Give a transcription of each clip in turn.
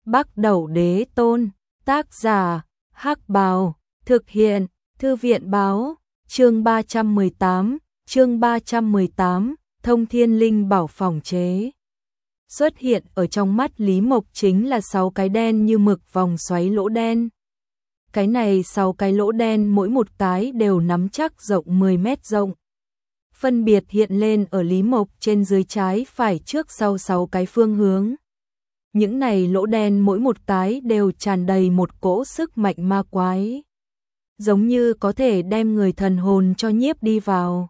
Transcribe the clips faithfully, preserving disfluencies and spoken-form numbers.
Bắc Đẩu Đế Tôn, tác giả, Hắc Bào, thực hiện, Thư viện báo, chương ba trăm mười tám, chương ba trăm mười tám, Thông Thiên Linh Bảo phòng chế. Xuất hiện ở trong mắt Lý Mộc chính là sáu cái đen như mực vòng xoáy lỗ đen. Cái này sáu cái lỗ đen mỗi một cái đều nắm chắc rộng mười mét rộng. Phân biệt hiện lên ở Lý Mộc trên dưới trái phải trước sau sáu cái phương hướng. Những này lỗ đen mỗi một cái đều tràn đầy một cỗ sức mạnh ma quái. Giống như có thể đem người thần hồn cho nhiếp đi vào.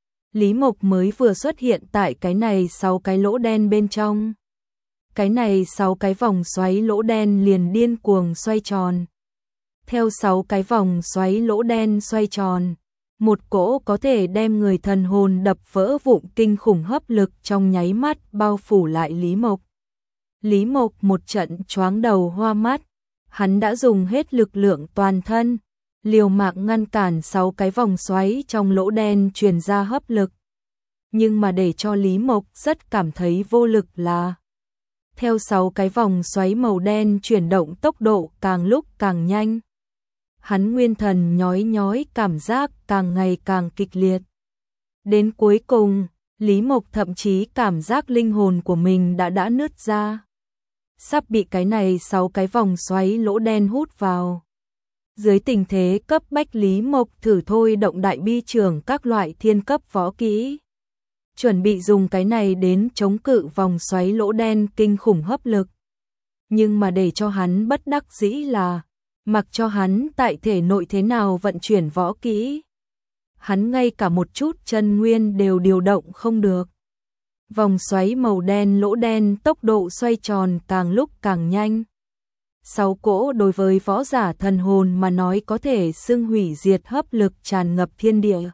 Lý Mộc mới vừa xuất hiện tại cái này sáu cái lỗ đen bên trong. Cái này sáu cái vòng xoáy lỗ đen liền điên cuồng xoay tròn. Theo sáu cái vòng xoáy lỗ đen xoay tròn, một cỗ có thể đem người thần hồn đập vỡ vụn kinh khủng hấp lực trong nháy mắt bao phủ lại Lý Mộc. Lý Mộc một trận choáng đầu hoa mắt, hắn đã dùng hết lực lượng toàn thân, liều mạng ngăn cản sáu cái vòng xoáy trong lỗ đen truyền ra hấp lực. Nhưng mà để cho Lý Mộc rất cảm thấy vô lực là theo sáu cái vòng xoáy màu đen chuyển động tốc độ càng lúc càng nhanh. Hắn nguyên thần nhói nhói cảm giác càng ngày càng kịch liệt. Đến cuối cùng, Lý Mộc thậm chí cảm giác linh hồn của mình đã đã nứt ra. Sắp bị cái này sáu cái vòng xoáy lỗ đen hút vào. Dưới tình thế cấp bách Lý Mộc thử thôi động đại bi trường các loại thiên cấp võ kỹ. Chuẩn bị dùng cái này đến chống cự vòng xoáy lỗ đen kinh khủng hấp lực. Nhưng mà để cho hắn bất đắc dĩ là, mặc cho hắn tại thể nội thế nào vận chuyển võ kỹ, hắn ngay cả một chút chân nguyên đều điều động không được. Vòng xoáy màu đen lỗ đen tốc độ xoay tròn càng lúc càng nhanh. Sáu cỗ đối với võ giả thần hồn mà nói có thể xưng hủy diệt hấp lực tràn ngập thiên địa.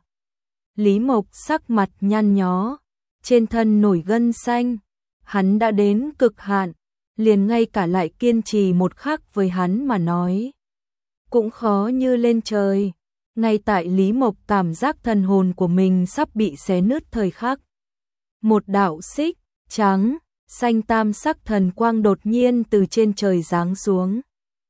Lý Mộc sắc mặt nhăn nhó, trên thân nổi gân xanh, hắn đã đến cực hạn, liền ngay cả lại kiên trì một khắc với hắn mà nói cũng khó như lên trời. Ngay tại Lý Mộc cảm giác thần hồn của mình sắp bị xé nứt thời khắc, một đạo xích trắng xanh tam sắc thần quang đột nhiên từ trên trời giáng xuống,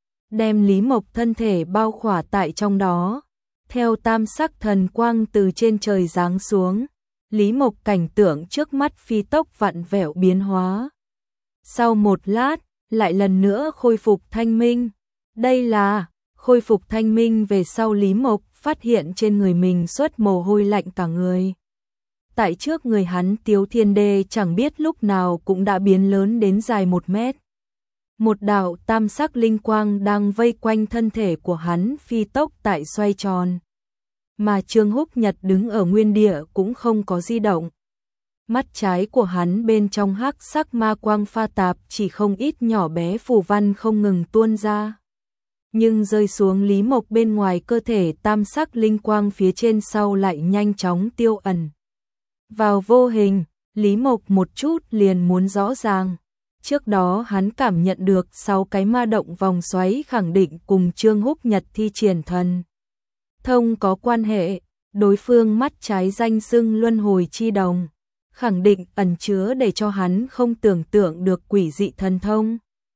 đem Lý Mộc thân thể bao khỏa tại trong đó. Theo tam sắc thần quang từ trên trời giáng xuống, Lý Mộc cảnh tượng trước mắt phi tốc vặn vẹo biến hóa. Sau một lát, lại lần nữa khôi phục thanh minh. Đây là khôi phục thanh minh về sau Lý Mộc phát hiện trên người mình xuất mồ hôi lạnh cả người. Tại trước người hắn Tiếu Thiên Đê chẳng biết lúc nào cũng đã biến lớn đến dài một mét. Một đạo tam sắc linh quang đang vây quanh thân thể của hắn phi tốc tại xoay tròn. Mà Trương Húc Nhật đứng ở nguyên địa cũng không có di động. Mắt trái của hắn bên trong hắc sắc ma quang pha tạp chỉ không ít nhỏ bé phù văn không ngừng tuôn ra. Nhưng rơi xuống Lý Mộc bên ngoài cơ thể tam sắc linh quang phía trên sau lại nhanh chóng tiêu ẩn. Vào vô hình, Lý Mộc một chút liền muốn rõ ràng. Trước đó hắn cảm nhận được sáu cái ma động vòng xoáy khẳng định cùng Trương Húc Nhật thi triển thần thông có quan hệ. Đối phương mắt trái danh xưng luân hồi chi đồng, khẳng định ẩn chứa để cho hắn không tưởng tượng được quỷ dị thần thông.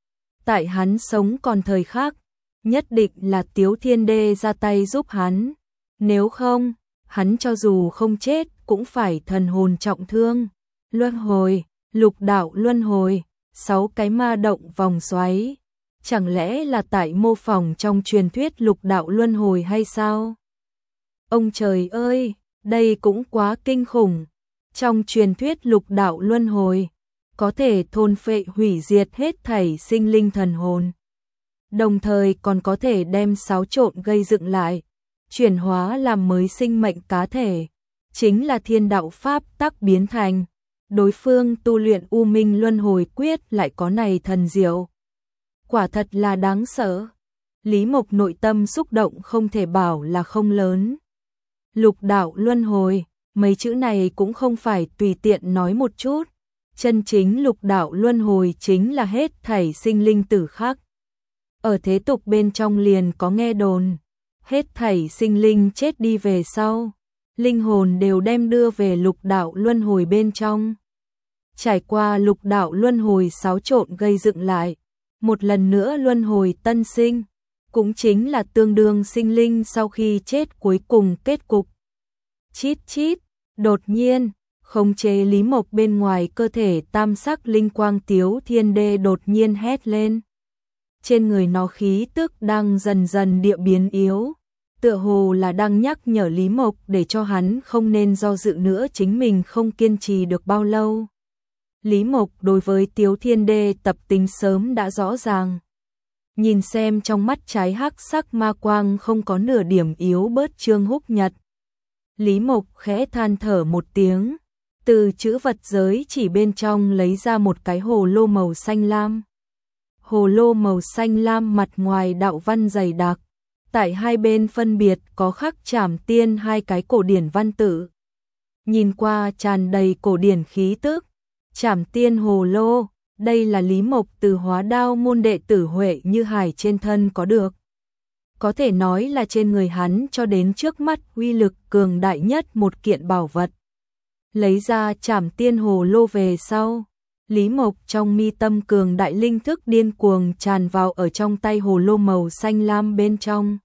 Tại hắn sống còn thời khắc, nhất định là Tiếu Thiên Đê ra tay giúp hắn. Nếu không, hắn cho dù không chết cũng phải thần hồn trọng thương. Luân hồi, lục đạo luân hồi, sáu cái ma động vòng xoáy. Chẳng lẽ là tại mô phỏng trong truyền thuyết lục đạo luân hồi hay sao? Ông trời ơi, đây cũng quá kinh khủng. Trong truyền thuyết lục đạo luân hồi, có thể thôn phệ hủy diệt hết thảy sinh linh thần hồn. Đồng thời còn có thể đem xáo trộn gây dựng lại, chuyển hóa làm mới sinh mệnh cá thể. Chính là thiên đạo pháp tắc biến thành. Đối phương tu luyện U Minh Luân Hồi Quyết lại có này thần diệu. Quả thật là đáng sợ. Lý Mộc nội tâm xúc động không thể bảo là không lớn. Lục đạo luân hồi, mấy chữ này cũng không phải tùy tiện nói một chút. Chân chính lục đạo luân hồi chính là hết thảy sinh linh tử khắc. Ở thế tục bên trong liền có nghe đồn, hết thảy sinh linh chết đi về sau, linh hồn đều đem đưa về lục đạo luân hồi bên trong. Trải qua lục đạo luân hồi xáo trộn gây dựng lại, một lần nữa luân hồi tân sinh, cũng chính là tương đương sinh linh sau khi chết cuối cùng kết cục. Chít chít, đột nhiên, khống chế Lý Mộc bên ngoài cơ thể tam sắc linh quang Tiếu Thiên Đê đột nhiên hét lên. Trên người nó khí tức đang dần dần địa biến yếu, tựa hồ là đang nhắc nhở Lý Mộc để cho hắn không nên do dự nữa, chính mình không kiên trì được bao lâu. Lý Mộc đối với Tiếu Thiên Đê tập tính sớm đã rõ ràng. Nhìn xem trong mắt trái hắc sắc ma quang không có nửa điểm yếu bớt Trương Húc Nhật. Lý Mộc khẽ than thở một tiếng, từ chữ vật giới chỉ bên trong lấy ra một cái hồ lô màu xanh lam. Hồ lô màu xanh lam mặt ngoài đạo văn dày đặc, tại hai bên phân biệt có khắc Trảm Tiên hai cái cổ điển văn tự. Nhìn qua tràn đầy cổ điển khí tức. Trảm Tiên hồ lô, đây là Lý Mộc từ Hóa Đao môn đệ tử Huệ Như Hải trên thân có được. Có thể nói là trên người hắn cho đến trước mắt uy lực cường đại nhất một kiện bảo vật. Lấy ra Trảm Tiên hồ lô về sau, Lý Mộc trong mi tâm cường đại linh thức điên cuồng tràn vào ở trong tay hồ lô màu xanh lam bên trong.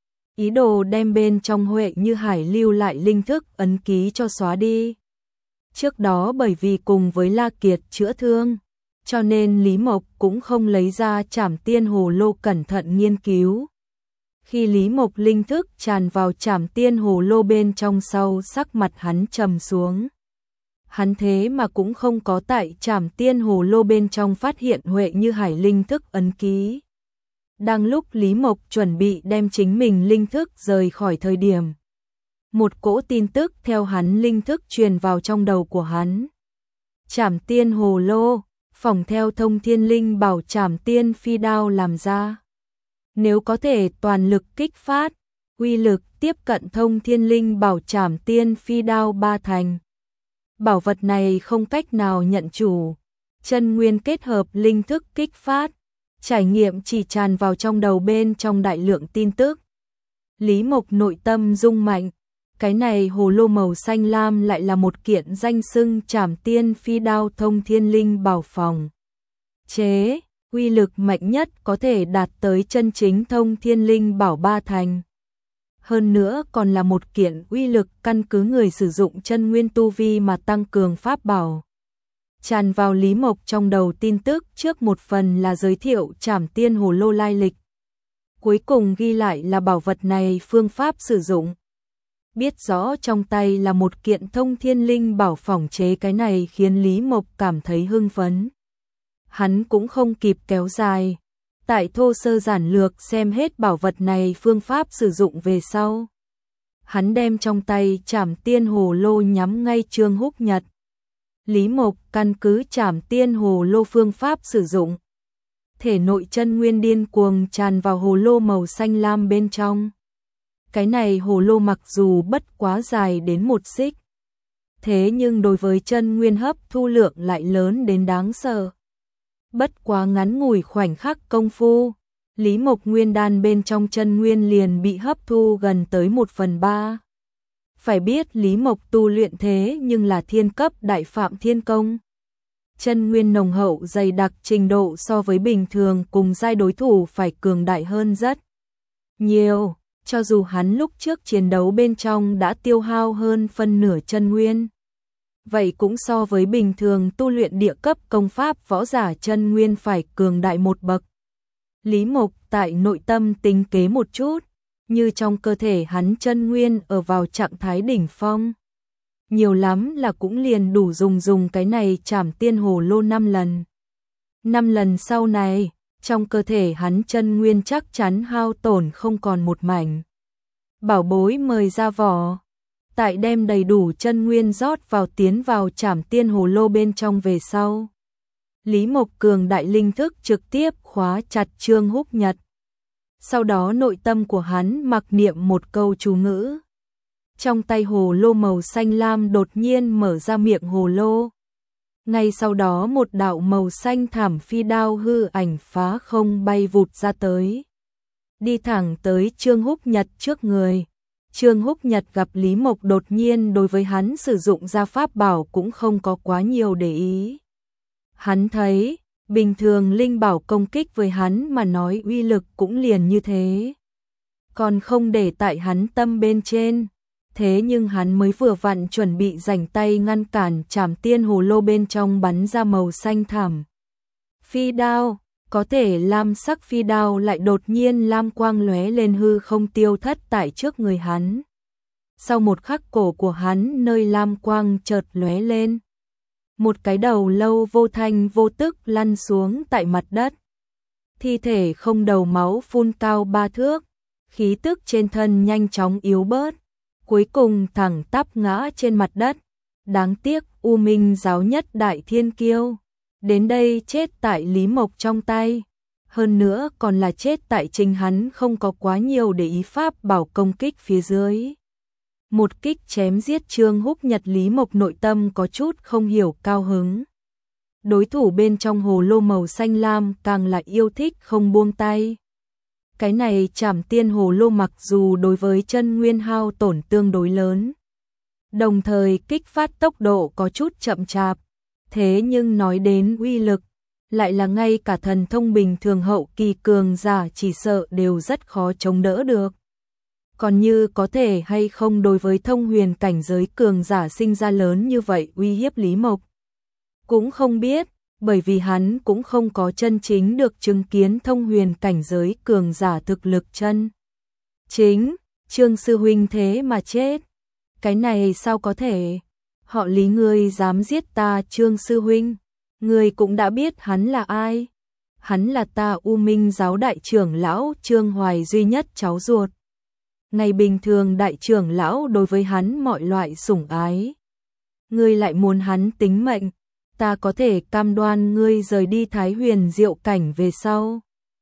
Ý đồ đem bên trong Huệ Như Hải lưu lại linh thức ấn ký cho xóa đi. Trước đó bởi vì cùng với La Kiệt chữa thương, cho nên Lý Mộc cũng không lấy ra Trảm Tiên hồ lô cẩn thận nghiên cứu. Khi Lý Mộc linh thức tràn vào Trảm Tiên hồ lô bên trong sau, sắc mặt hắn trầm xuống. Hắn thế mà cũng không có tại Trảm Tiên hồ lô bên trong phát hiện Huệ Như Hải linh thức ấn ký. Đang lúc Lý Mộc chuẩn bị đem chính mình linh thức rời khỏi thời điểm, một cỗ tin tức theo hắn linh thức truyền vào trong đầu của hắn. Trảm Tiên hồ lô, phỏng theo Thông Thiên Linh bảo Trảm Tiên phi đao làm ra. Nếu có thể toàn lực kích phát, uy lực tiếp cận Thông Thiên Linh bảo Trảm Tiên phi đao ba thành. Bảo vật này không cách nào nhận chủ, chân nguyên kết hợp linh thức kích phát, trải nghiệm chỉ tràn vào trong đầu bên trong đại lượng tin tức. Lý Mộc nội tâm rung mạnh, cái này hồ lô màu xanh lam lại là một kiện danh xưng Trảm Tiên phi đao Thông Thiên Linh bảo phòng. Chế, uy lực mạnh nhất có thể đạt tới chân chính Thông Thiên Linh bảo ba thành. Hơn nữa còn là một kiện uy lực căn cứ người sử dụng chân nguyên tu vi mà tăng cường pháp bảo. Tràn vào Lý Mộc trong đầu tin tức trước một phần là giới thiệu Trảm Tiên hồ lô lai lịch. Cuối cùng ghi lại là bảo vật này phương pháp sử dụng. Biết rõ trong tay là một kiện Thông Thiên Linh bảo phỏng chế, cái này khiến Lý Mộc cảm thấy hưng phấn. Hắn cũng không kịp kéo dài. Tại thô sơ giản lược xem hết bảo vật này phương pháp sử dụng về sau. Hắn đem trong tay Trảm Tiên hồ lô nhắm ngay Trương Húc Nhật. Lý Mộc căn cứ Trảm Tiên hồ lô phương pháp sử dụng. Thể nội chân nguyên điên cuồng tràn vào hồ lô màu xanh lam bên trong. Cái này hồ lô mặc dù bất quá dài đến một xích, thế nhưng đối với chân nguyên hấp thu lượng lại lớn đến đáng sợ. Bất quá ngắn ngủi khoảnh khắc công phu, Lý Mộc nguyên đan bên trong chân nguyên liền bị hấp thu gần tới một phần ba. Phải biết Lý Mộc tu luyện thế nhưng là thiên cấp đại phạm thiên công. Chân nguyên nồng hậu dày đặc trình độ so với bình thường cùng giai đối thủ phải cường đại hơn rất nhiều. Cho dù hắn lúc trước chiến đấu bên trong đã tiêu hao hơn phân nửa chân nguyên, vậy cũng so với bình thường tu luyện địa cấp công pháp võ giả chân nguyên phải cường đại một bậc. Lý Mộc tại nội tâm tính kế một chút, như trong cơ thể hắn chân nguyên ở vào trạng thái đỉnh phong. Nhiều lắm là cũng liền đủ dùng dùng cái này Trảm Tiên hồ lô năm lần. Năm lần sau này, trong cơ thể hắn chân nguyên chắc chắn hao tổn không còn một mảnh. Bảo bối mời ra vỏ. Tại đem đầy đủ chân nguyên rót vào tiến vào Trảm Tiên hồ lô bên trong về sau. Lý Mộc cường đại linh thức trực tiếp khóa chặt Trương Húc Nhật. Sau đó nội tâm của hắn mặc niệm một câu chú ngữ. Trong tay hồ lô màu xanh lam đột nhiên mở ra miệng hồ lô. Ngay sau đó một đạo màu xanh thảm phi đao hư ảnh phá không bay vụt ra tới. Đi thẳng tới Trương Húc Nhật trước người. Trương Húc Nhật gặp Lý Mộc đột nhiên đối với hắn sử dụng ra pháp bảo cũng không có quá nhiều để ý. Hắn thấy, Bình thường linh bảo công kích với hắn mà nói uy lực cũng liền như thế. Còn không để tại hắn tâm bên trên. Thế nhưng hắn mới vừa vặn chuẩn bị rảnh tay ngăn cản Trảm Tiên Hồ Lô bên trong bắn ra màu xanh thẳm. Phi đao, có thể lam sắc phi đao lại đột nhiên lam quang lóe lên hư không tiêu thất tại trước người hắn. Sau một khắc cổ của hắn nơi lam quang chợt lóe lên. Một cái đầu lâu vô thanh vô tức lăn xuống tại mặt đất. Thi thể không đầu máu phun cao ba thước, khí tức trên thân nhanh chóng yếu bớt, cuối cùng thẳng tắp ngã trên mặt đất. Đáng tiếc U Minh giáo nhất đại thiên kiêu, đến đây chết tại Lý Mộc trong tay. Hơn nữa còn là chết tại chính hắn không có quá nhiều để ý pháp bảo công kích phía dưới. Một kích chém giết Trương Húc Nhật, Lý Mộc nội tâm có chút không hiểu cao hứng. Đối thủ bên trong hồ lô màu xanh lam càng là yêu thích không buông tay. Cái này Trảm Tiên Hồ Lô mặc dù đối với chân nguyên hao tổn tương đối lớn, đồng thời kích phát tốc độ có chút chậm chạp, thế nhưng nói đến uy lực, lại là ngay cả thần thông bình thường hậu kỳ cường giả chỉ sợ đều rất khó chống đỡ được. Còn như có thể hay không đối với thông huyền cảnh giới cường giả sinh ra lớn như vậy uy hiếp Lý Mộc, cũng không biết, bởi vì hắn cũng không có chân chính được chứng kiến thông huyền cảnh giới cường giả thực lực chân chính. Trương sư huynh thế mà chết, cái này sao có thể? Họ Lý ngươi dám giết ta Trương sư huynh, ngươi cũng đã biết hắn là ai. Hắn là ta U Minh giáo đại trưởng lão Trương Hoài duy nhất cháu ruột. Ngày bình thường đại trưởng lão đối với hắn mọi loại sủng ái, ngươi lại muốn hắn tính mệnh, ta có thể cam đoan ngươi rời đi Thái Huyền Diệu cảnh về sau,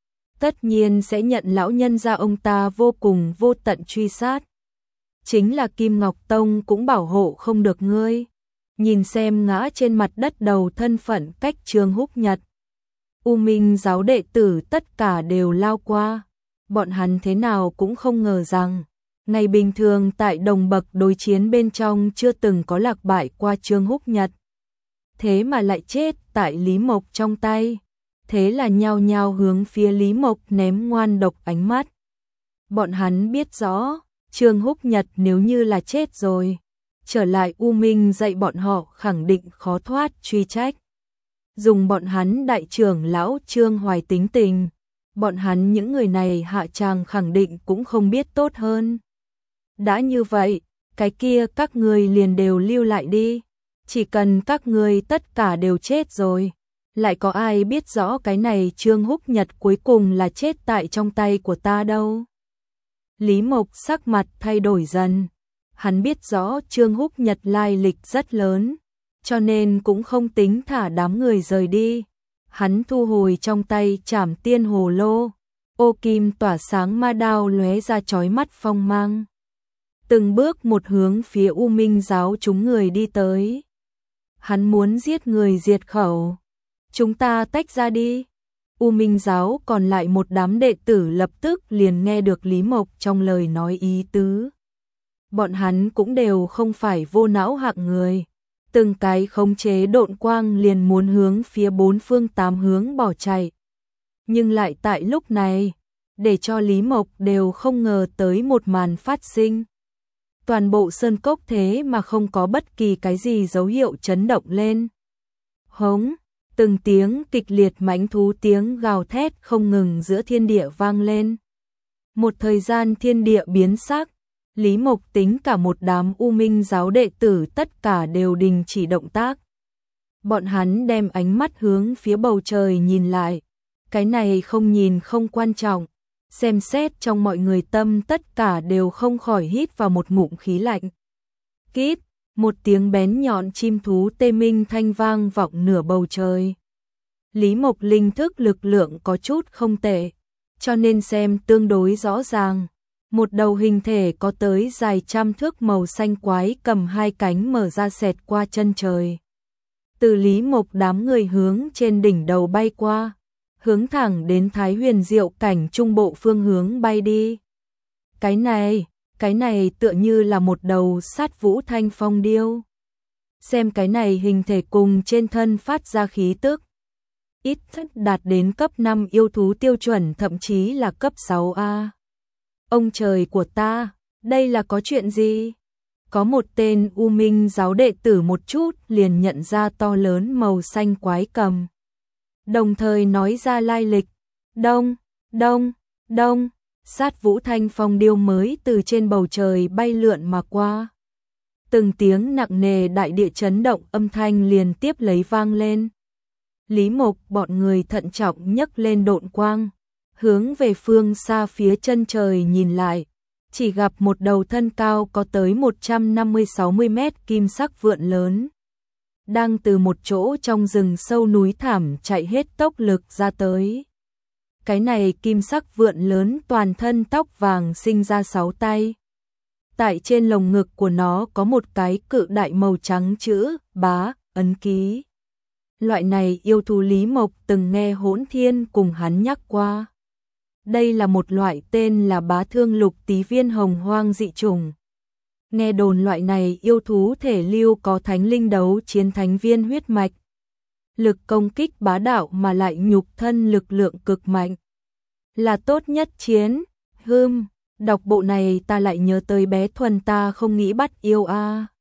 tất nhiên sẽ nhận lão nhân gia ông ta vô cùng vô tận truy sát. Chính là Kim Ngọc Tông cũng bảo hộ không được ngươi. Nhìn xem ngã trên mặt đất đầu thân phận cách Trương Húc Nhật, U Minh giáo đệ tử tất cả đều lao qua. Bọn hắn thế nào cũng không ngờ rằng, ngày bình thường tại đồng bậc đối chiến bên trong chưa từng có lạc bại qua Trương Húc Nhật. Thế mà lại chết tại Lý Mộc trong tay. Thế là nhao nhao hướng phía Lý Mộc ném ngoan độc ánh mắt. Bọn hắn biết rõ, Trương Húc Nhật nếu như là chết rồi, trở lại U Minh dạy bọn họ khẳng định khó thoát truy trách. Dùng bọn hắn đại trưởng lão Trương Hoài tính tình, bọn hắn những người này hạ tràng khẳng định cũng không biết tốt hơn. Đã như vậy, cái kia các người liền đều lưu lại đi. Chỉ cần các người tất cả đều chết rồi, lại có ai biết rõ cái này Trương Húc Nhật cuối cùng là chết tại trong tay của ta đâu. Lý Mộc sắc mặt thay đổi dần. Hắn biết rõ Trương Húc Nhật lai lịch rất lớn, cho nên cũng không tính thả đám người rời đi. Hắn thu hồi trong tay Trảm Tiên Hồ Lô, ô kim tỏa sáng ma đao lóe ra chói mắt phong mang. Từng bước một hướng phía U Minh giáo chúng người đi tới. Hắn muốn giết người diệt khẩu. Chúng ta tách ra đi. U Minh giáo còn lại một đám đệ tử lập tức liền nghe được Lý Mộc trong lời nói ý tứ. Bọn hắn cũng đều không phải vô não hạng người. Từng cái khống chế độn quang liền muốn hướng phía bốn phương tám hướng bỏ chạy. Nhưng lại tại lúc này, để cho Lý Mộc đều không ngờ tới một màn phát sinh. Toàn bộ sơn cốc thế mà không có bất kỳ cái gì dấu hiệu chấn động lên. Hống, từng tiếng kịch liệt mãnh thú tiếng gào thét không ngừng giữa thiên địa vang lên. Một thời gian thiên địa biến sắc, Lý Mộc tính cả một đám U Minh giáo đệ tử tất cả đều đình chỉ động tác. Bọn hắn đem ánh mắt hướng phía bầu trời nhìn lại. Cái này không nhìn không quan trọng. Xem xét trong mọi người tâm tất cả đều không khỏi hít vào một ngụm khí lạnh. Kít, một tiếng bén nhọn chim thú tê minh thanh vang vọng nửa bầu trời. Lý Mộc linh thức lực lượng có chút không tệ, cho nên xem tương đối rõ ràng. Một đầu hình thể có tới dài trăm thước màu xanh quái cầm hai cánh mở ra xẹt qua chân trời. Từ Lý Mộc đám người hướng trên đỉnh đầu bay qua, hướng thẳng đến Thái Huyền Diệu cảnh trung bộ phương hướng bay đi. Cái này, cái này tựa như là một đầu sát vũ thanh phong điêu. Xem cái này hình thể cùng trên thân phát ra khí tức. ít nhất đạt đến cấp năm yêu thú tiêu chuẩn, thậm chí là cấp sáu a. Ông trời của ta, đây là có chuyện gì? Có một tên U Minh giáo đệ tử một chút liền nhận ra to lớn màu xanh quái cầm. Đồng thời nói ra lai lịch. Đông, đông, đông, sát vũ thanh phong điêu mới từ trên bầu trời bay lượn mà qua. Từng tiếng nặng nề đại địa chấn động âm thanh liền tiếp lấy vang lên. Lý Mộc bọn người thận trọng nhấc lên độn quang, hướng về phương xa phía chân trời nhìn lại, chỉ gặp một đầu thân cao có tới một trăm năm mươi sáu mươi mét kim sắc vượn lớn, đang từ một chỗ trong rừng sâu núi thảm chạy hết tốc lực ra tới. Cái này kim sắc vượn lớn toàn thân tóc vàng sinh ra sáu tay. Tại trên lồng ngực của nó có một cái cự đại màu trắng chữ bá ấn ký. Loại này yêu thú Lý Mộc từng nghe Hỗn Thiên cùng hắn nhắc qua. Đây là một loại tên là bá thương lục tí viên hồng hoang dị chủng. Nghe đồn loại này yêu thú thể lưu có thánh linh đấu chiến thánh viên huyết mạch. Lực công kích bá đạo mà lại nhục thân lực lượng cực mạnh. Là tốt nhất chiến, hưm, đọc bộ này ta lại nhớ tới bé Thuần ta không nghĩ bắt yêu a.